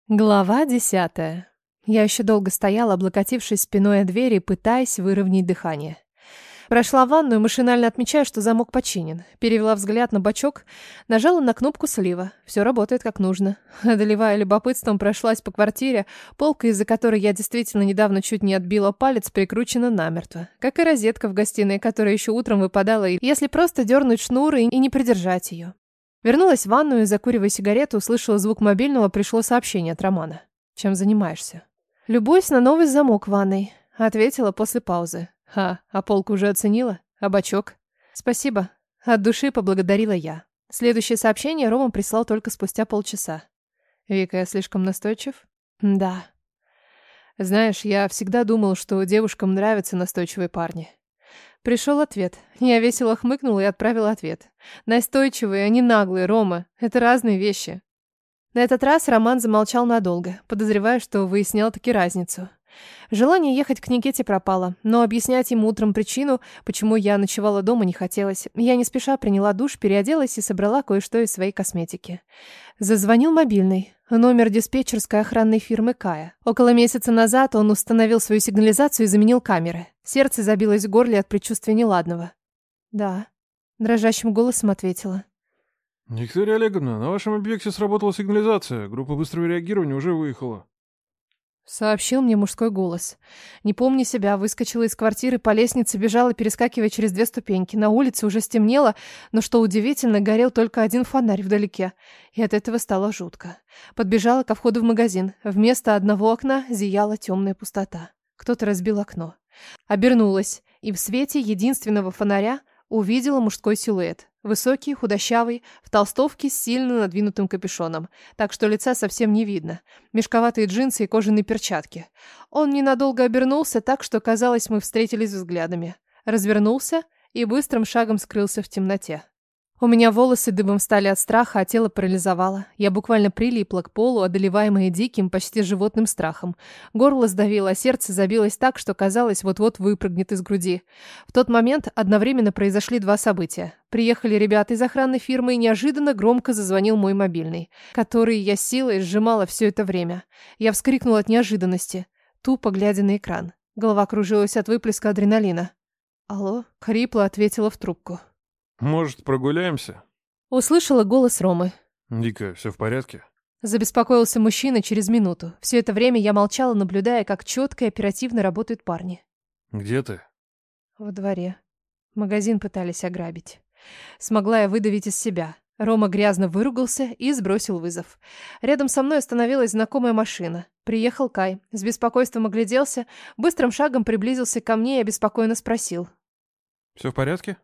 Глава 10. Я еще долго стояла, облокотившись спиной о двери, пытаясь выровнять дыхание. Прошла в ванную, машинально отмечая, что замок починен. Перевела взгляд на бачок, нажала на кнопку слива. Все работает как нужно. Одолевая любопытством, прошлась по квартире. Полка, из-за которой я действительно недавно чуть не отбила палец, прикручена намертво. Как и розетка в гостиной, которая еще утром выпадала, если просто дернуть шнур и не придержать ее. Вернулась в ванную и, закуривая сигарету, услышала звук мобильного, пришло сообщение от Романа. «Чем занимаешься?» «Любуюсь на новый замок в ванной», — ответила после паузы. А полку уже оценила? А бачок?» «Спасибо». От души поблагодарила я. Следующее сообщение Рома прислал только спустя полчаса. «Вика, я слишком настойчив?» «Да». «Знаешь, я всегда думал, что девушкам нравятся настойчивые парни». Пришел ответ. Я весело хмыкнула и отправила ответ. Настойчивые, а не наглые, Рома. Это разные вещи. На этот раз Роман замолчал надолго, подозревая, что выяснял таки разницу. Желание ехать к Никите пропало, но объяснять ему утром причину, почему я ночевала дома, не хотелось. Я не спеша приняла душ, переоделась и собрала кое-что из своей косметики. Зазвонил мобильный. Номер диспетчерской охранной фирмы Кая. Около месяца назад он установил свою сигнализацию и заменил камеры. Сердце забилось в горле от предчувствия неладного. «Да», — дрожащим голосом ответила. «Виктория Олеговна, на вашем объекте сработала сигнализация. Группа быстрого реагирования уже выехала», — сообщил мне мужской голос. Не помня себя, выскочила из квартиры, по лестнице бежала, перескакивая через 2 ступеньки. На улице уже стемнело, но, что удивительно, горел только один фонарь вдалеке. И от этого стало жутко. Подбежала ко входу в магазин. Вместо одного окна зияла темная пустота. Кто-то разбил окно. Обернулась, и в свете единственного фонаря увидела мужской силуэт. Высокий, худощавый, в толстовке с сильно надвинутым капюшоном, так что лица совсем не видно. Мешковатые джинсы и кожаные перчатки. Он ненадолго обернулся так, что, казалось, мы встретились взглядами. Развернулся и быстрым шагом скрылся в темноте. У меня волосы дыбом встали от страха, а тело парализовало. Я буквально прилипла к полу, одолеваемая диким, почти животным страхом. Горло сдавило, а сердце забилось так, что казалось, вот-вот выпрыгнет из груди. В тот момент одновременно произошли 2 события. Приехали ребята из охранной фирмы, и неожиданно громко зазвонил мой мобильный, который я силой сжимала все это время. Я вскрикнула от неожиданности, тупо глядя на экран. Голова кружилась от выплеска адреналина. «Алло?» — хрипло ответила в трубку. «Может, прогуляемся?» Услышала голос Ромы. «Вика, все в порядке?» Забеспокоился мужчина через минуту. Все это время я молчала, наблюдая, как четко и оперативно работают парни. «Где ты?» Во дворе. Магазин пытались ограбить. Смогла я выдавить из себя. Рома грязно выругался и сбросил вызов. Рядом со мной остановилась знакомая машина. Приехал Кай. С беспокойством огляделся, быстрым шагом приблизился ко мне и обеспокоенно спросил. «Все в порядке?»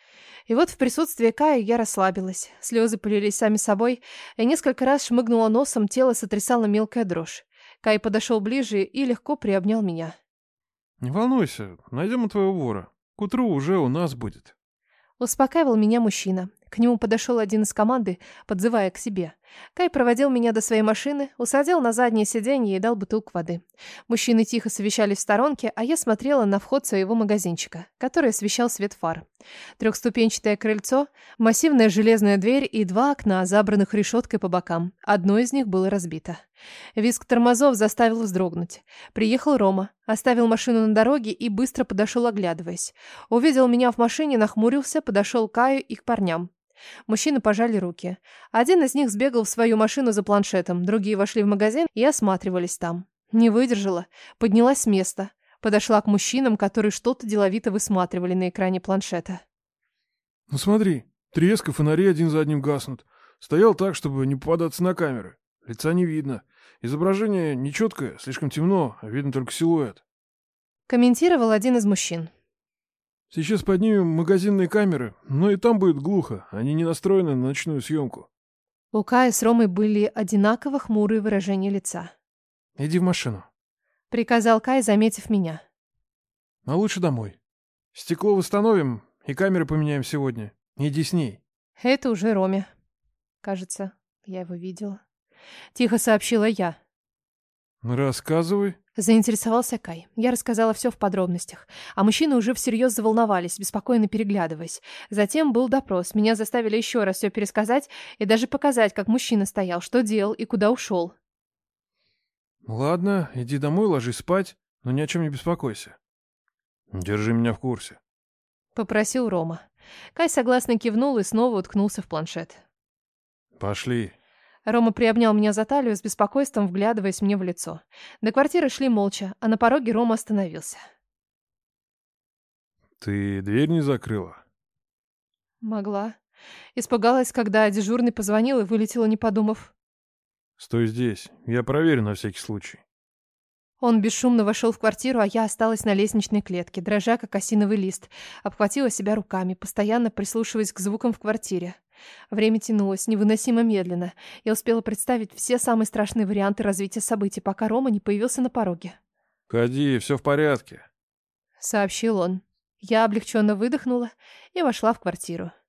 И вот в присутствии Кая я расслабилась. Слезы полились сами собой. Я несколько раз шмыгнула носом, тело сотрясала мелкая дрожь. Кай подошел ближе и легко приобнял меня. «Не волнуйся, найдем твоего вора. К утру уже у нас будет». Успокаивал меня мужчина. К нему подошел один из команды, подзывая к себе. Кай проводил меня до своей машины, усадил на заднее сиденье и дал бутылку воды. Мужчины тихо совещались в сторонке, а я смотрела на вход своего магазинчика, который освещал свет фар. 3-ступенчатое крыльцо, массивная железная дверь и 2 окна, забранных решеткой по бокам. Одно из них было разбито. Визг тормозов заставил вздрогнуть. Приехал Рома, оставил машину на дороге и быстро подошел, оглядываясь. Увидел меня в машине, нахмурился, подошел к Каю и к парням. Мужчины пожали руки. Один из них сбегал в свою машину за планшетом, другие вошли в магазин и осматривались там. Не выдержала, поднялась с места, подошла к мужчинам, которые что-то деловито высматривали на экране планшета. «Ну смотри, треск и фонари один за одним гаснут. Стоял так, чтобы не попадаться на камеры. Лица не видно. Изображение нечеткое, слишком темно, а видно только силуэт», — комментировал один из мужчин. «Сейчас поднимем магазинные камеры, но и там будет глухо, они не настроены на ночную съемку». У Кая с Ромой были одинаково хмурые выражения лица. «Иди в машину», — приказал Кай, заметив меня. «А лучше домой. Стекло восстановим и камеры поменяем сегодня. Иди с ней». Это уже Роме. Кажется, я его видела. Тихо сообщила я. «Рассказывай». Заинтересовался Кай. Я рассказала все в подробностях. А мужчины уже всерьез заволновались, беспокойно переглядываясь. Затем был допрос. Меня заставили еще раз все пересказать и даже показать, как мужчина стоял, что делал и куда ушел. Ладно, иди домой, ложись спать, но ни о чем не беспокойся. Держи меня в курсе. Попросил Рома. Кай согласно кивнул и снова уткнулся в планшет. Пошли. Рома приобнял меня за талию с беспокойством, вглядываясь мне в лицо. До квартиры шли молча, а на пороге Рома остановился. Ты дверь не закрыла? Могла. Испугалась, когда дежурный позвонил и вылетела, не подумав. Стой здесь, я проверю на всякий случай. Он бесшумно вошел в квартиру, а я осталась на лестничной клетке, дрожа, как осиновый лист. Обхватила себя руками, постоянно прислушиваясь к звукам в квартире. Время тянулось невыносимо медленно. Я успела представить все самые страшные варианты развития событий, пока Рома не появился на пороге. Входи, все в порядке. Сообщил он. Я облегченно выдохнула и вошла в квартиру.